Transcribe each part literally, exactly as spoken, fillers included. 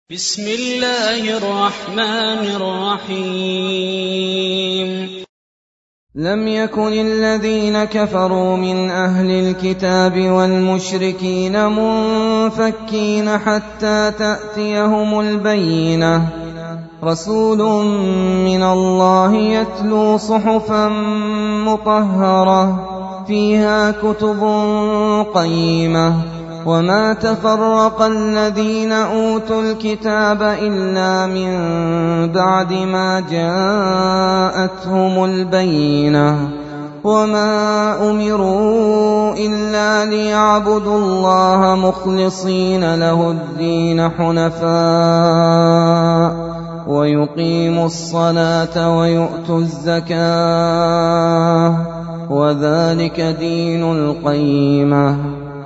بسم الله الرحمن الرحيم لم يكن الذين كفروا من أهل الكتاب والمشركين منفكين حتى تأتيهم البينة رسول من الله يتلو صحفا مطهرة فيها كتب قيمة وما تفرق الذين أوتوا الكتاب إلا من بعد ما جاءتهم البينة وما أمروا إلا ليعبدوا الله مخلصين له الدين حنفاء ويقيموا الصلاة ويؤتوا الزكاة وذلك دين القيمة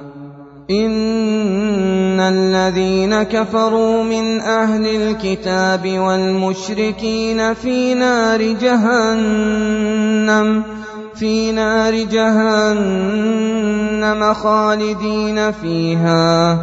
إن الذين كفروا من أهل الكتاب والمشركين في نار جهنم في نار جهنم خالدين فيها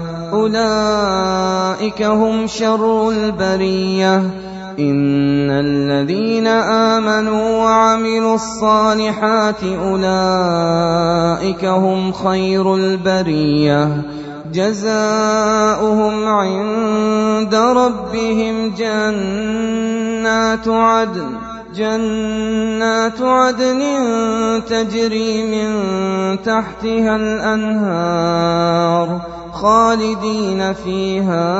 أولئك هم شر البرية إن الذين آمنوا وعملوا الصالحات أولئك هم خير البرية جزاؤهم عند ربهم جنات عدن جنات عدن تجري من تحتها الأنهار خالدين فيها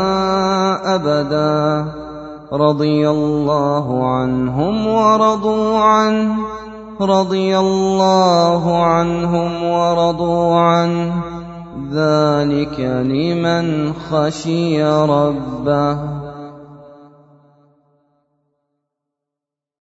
أبدا رضي الله عنهم ورضوا عنه رضي الله عنهم ورضوا عنه ذلك لمن خشي ربه.